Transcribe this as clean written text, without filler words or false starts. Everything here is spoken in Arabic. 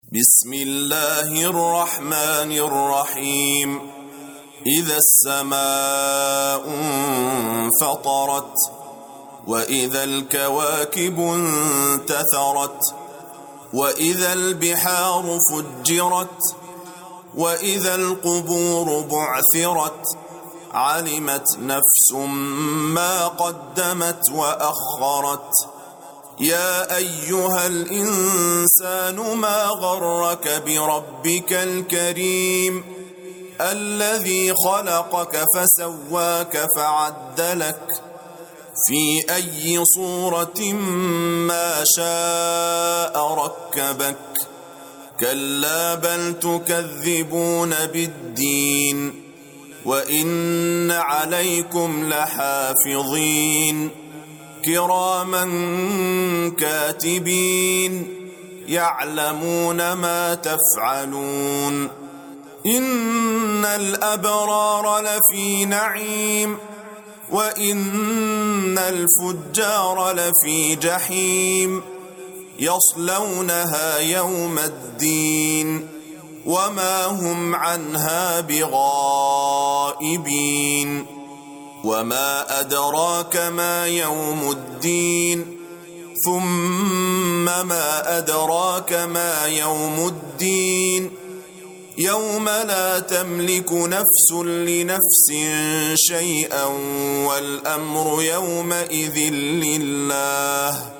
بسم الله الرحمن الرحيم. إذا السماء انفطرت وإذا الكواكب انتثرت وإذا البحار فجرت وإذا القبور بعثرت علمت نفس ما قدمت وأخرت. يا أيها الإنسان ما غرك بربك الكريم الذي خلقك فسواك فعدلك في أي صورة ما شاء ركبك. كلا بل تكذبون بالدين وإن عليكم لحافظين كراما كاتبين يعلمون ما تفعلون. إن الأبرار لفي نعيم وإن الفجار لفي جحيم يصلونها يوم الدين وما هم عنها بغائبين. وما أدراك ما يوم الدين ثم ما أدراك ما يوم الدين يوم لا تملك نفس لنفس شيئا والأمر يومئذ لله.